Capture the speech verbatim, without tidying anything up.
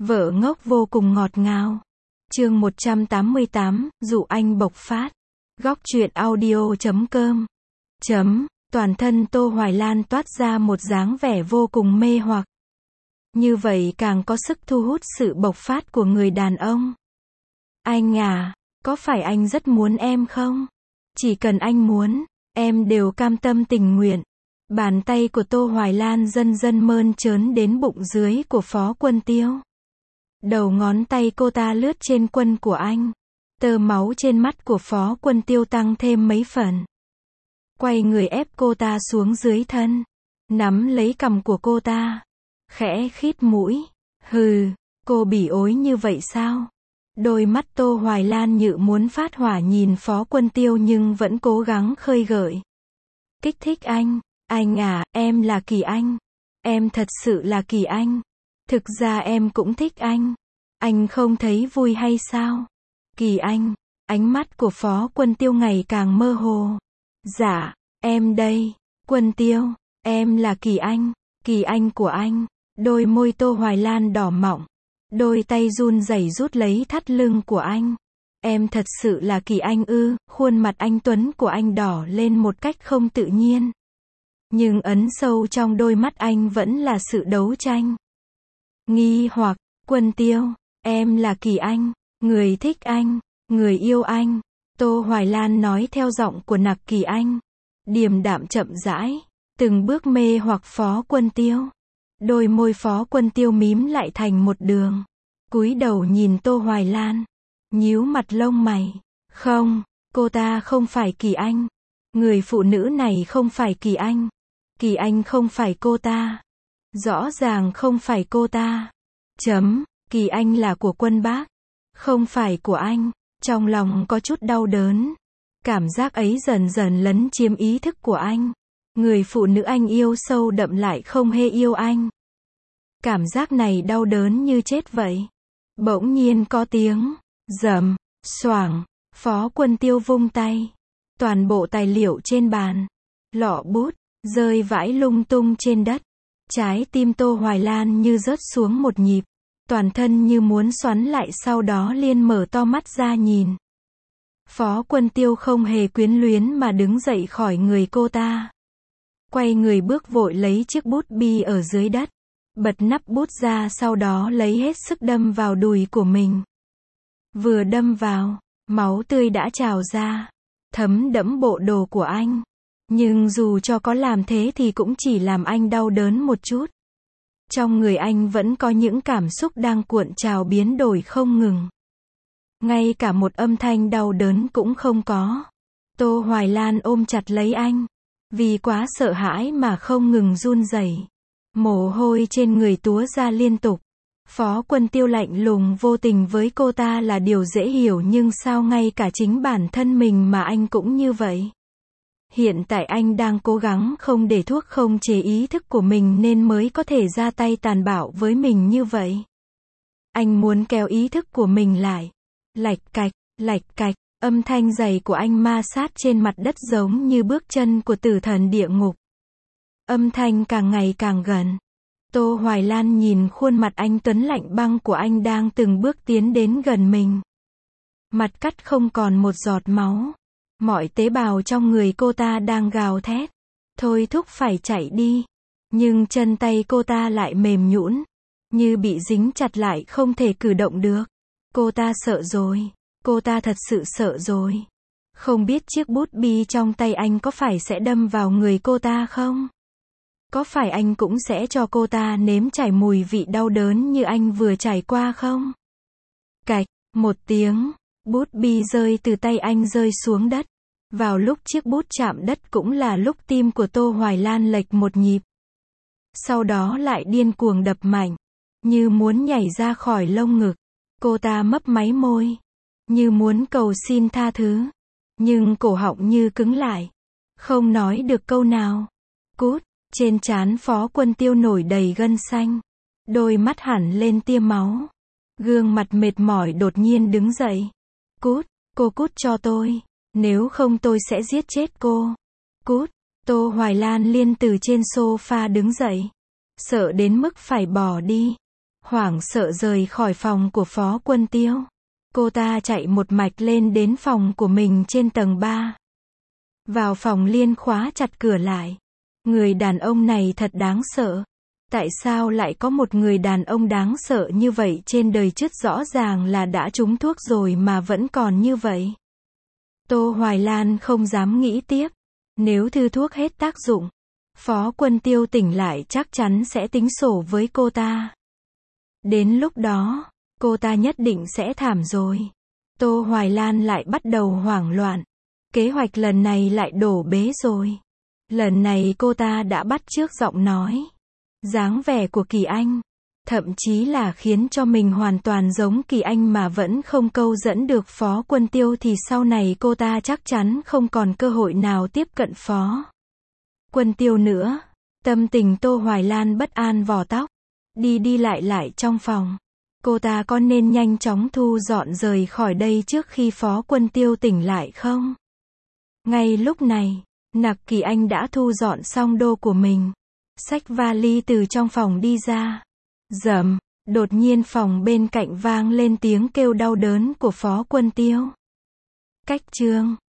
Vợ ngốc vô cùng ngọt ngào. Chương một trăm tám mươi tám, dụ anh bộc phát. Góc truyện audio chấm com. Chấm, toàn thân Tô Hoài Lan toát ra một dáng vẻ vô cùng mê hoặc. Như vậy càng có sức thu hút sự bộc phát của người đàn ông. Anh à, có phải anh rất muốn em không? Chỉ cần anh muốn, em đều cam tâm tình nguyện. Bàn tay của Tô Hoài Lan dần dần mơn trớn đến bụng dưới của Phó Quân Tiêu. Đầu ngón tay cô ta lướt trên quân của anh. Tơ máu trên mắt của Phó Quân Tiêu tăng thêm mấy phần. Quay người ép cô ta xuống dưới thân. Nắm lấy cằm của cô ta. Khẽ khít mũi. Hừ, cô bỉ ối như vậy sao? Đôi mắt Tô Hoài Lan như muốn phát hỏa nhìn Phó Quân Tiêu nhưng vẫn cố gắng khơi gợi. Kích thích anh. Anh à, em là Kỳ Anh. Em thật sự là Kỳ Anh. Thực ra em cũng thích anh. Anh không thấy vui hay sao? Kỳ Anh. Ánh mắt của Phó Quân Tiêu ngày càng mơ hồ. Dạ, em đây. Quân Tiêu, em là Kỳ Anh. Kỳ Anh của anh. Đôi môi Tô Hoài Lan đỏ mọng. Đôi tay run rẩy rút lấy thắt lưng của anh. Em thật sự là Kỳ Anh ư? Khuôn mặt anh tuấn của anh đỏ lên một cách không tự nhiên. Nhưng ấn sâu trong đôi mắt anh vẫn là sự đấu tranh. Nghi hoặc, Quân Tiêu, em là Kỳ Anh, người thích anh, người yêu anh. Tô Hoài Lan nói theo giọng của nặc Kỳ Anh. Điềm đạm chậm rãi, từng bước mê hoặc Phó Quân Tiêu. Đôi môi Phó Quân Tiêu mím lại thành một đường. Cúi đầu nhìn Tô Hoài Lan. Nhíu mặt lông mày. Không, cô ta không phải Kỳ Anh. Người phụ nữ này không phải Kỳ Anh. Kỳ Anh không phải cô ta. Rõ ràng không phải cô ta. Chấm, Kỳ Anh là của Quân Bác. Không phải của anh. Trong lòng có chút đau đớn. Cảm giác ấy dần dần lấn chiếm ý thức của anh. Người phụ nữ anh yêu sâu đậm lại không hề yêu anh. Cảm giác này đau đớn như chết vậy. Bỗng nhiên có tiếng rầm, xoảng. Phó Quân Tiêu vung tay. Toàn bộ tài liệu trên bàn, lọ bút, rơi vãi lung tung trên đất. Trái tim Tô Hoài Lan như rớt xuống một nhịp. Toàn thân như muốn xoắn lại, sau đó liền mở to mắt ra nhìn. Phó Quân Tiêu không hề quyến luyến mà đứng dậy khỏi người cô ta. Quay người bước vội lấy chiếc bút bi ở dưới đất. Bật nắp bút ra, sau đó lấy hết sức đâm vào đùi của mình. Vừa đâm vào, máu tươi đã trào ra. Thấm đẫm bộ đồ của anh. Nhưng dù cho có làm thế thì cũng chỉ làm anh đau đớn một chút. Trong người anh vẫn có những cảm xúc đang cuộn trào biến đổi không ngừng. Ngay cả một âm thanh đau đớn cũng không có. Tô Hoài Lan ôm chặt lấy anh. Vì quá sợ hãi mà không ngừng run rẩy. Mồ hôi trên người túa ra liên tục. Phó Quân Tiêu lạnh lùng vô tình với cô ta là điều dễ hiểu, nhưng sao ngay cả chính bản thân mình mà anh cũng như vậy? Hiện tại anh đang cố gắng không để thuốc không chế ý thức của mình nên mới có thể ra tay tàn bạo với mình như vậy. Anh muốn kéo ý thức của mình lại. Lạch cạch, lạch cạch, âm thanh giày của anh ma sát trên mặt đất giống như bước chân của tử thần địa ngục. Âm thanh càng ngày càng gần. Tô Hoài Lan nhìn khuôn mặt anh tuấn lạnh băng của anh đang từng bước tiến đến gần mình. Mặt cắt không còn một giọt máu. Mọi tế bào trong người cô ta đang gào thét. Thôi thúc phải chạy đi. Nhưng chân tay cô ta lại mềm nhũn. Như bị dính chặt lại không thể cử động được. Cô ta sợ rồi. Cô ta thật sự sợ rồi. Không biết chiếc bút bi trong tay anh có phải sẽ đâm vào người cô ta không? Có phải anh cũng sẽ cho cô ta nếm trải mùi vị đau đớn như anh vừa trải qua không? Cạch, một tiếng, bút bi rơi từ tay anh rơi xuống đất. Vào lúc chiếc bút chạm đất cũng là lúc tim của Tô Hoài Lan lệch một nhịp. Sau đó lại điên cuồng đập mạnh, như muốn nhảy ra khỏi lông ngực. Cô ta mấp máy môi, như muốn cầu xin tha thứ. Nhưng cổ họng như cứng lại, không nói được câu nào. Cút. Trên trán Phó Quân Tiêu nổi đầy gân xanh. Đôi mắt hẳn lên tia máu. Gương mặt mệt mỏi đột nhiên đứng dậy. Cút, cô cút cho tôi. Nếu không tôi sẽ giết chết cô. Cút. Tô Hoài Lan liên từ trên sofa đứng dậy. Sợ đến mức phải bỏ đi. Hoảng sợ rời khỏi phòng của Phó Quân Tiêu. Cô ta chạy một mạch lên đến phòng của mình trên tầng ba. Vào phòng Liên khóa chặt cửa lại. Người đàn ông này thật đáng sợ. Tại sao lại có một người đàn ông đáng sợ như vậy trên đời chứ, rõ ràng là đã trúng thuốc rồi mà vẫn còn như vậy. Tô Hoài Lan không dám nghĩ tiếp. Nếu thư thuốc hết tác dụng, Phó Quân Tiêu tỉnh lại chắc chắn sẽ tính sổ với cô ta. Đến lúc đó, cô ta nhất định sẽ thảm rồi. Tô Hoài Lan lại bắt đầu hoảng loạn. Kế hoạch lần này lại đổ bế rồi. Lần này cô ta đã bắt chước giọng nói, dáng vẻ của Kỳ Anh, thậm chí là khiến cho mình hoàn toàn giống Kỳ Anh mà vẫn không câu dẫn được Phó Quân Tiêu thì sau này cô ta chắc chắn không còn cơ hội nào tiếp cận Phó Quân Tiêu nữa. Tâm tình Tô Hoài Lan bất an vò tóc, đi đi lại lại trong phòng. Cô ta có nên nhanh chóng thu dọn rời khỏi đây trước khi Phó Quân Tiêu tỉnh lại không? Ngay lúc này, Nặc Kỳ Anh đã thu dọn xong đồ của mình, xách vali từ trong phòng đi ra. Rầm, đột nhiên phòng bên cạnh vang lên tiếng kêu đau đớn của Phó Quân Tiêu. Cách chương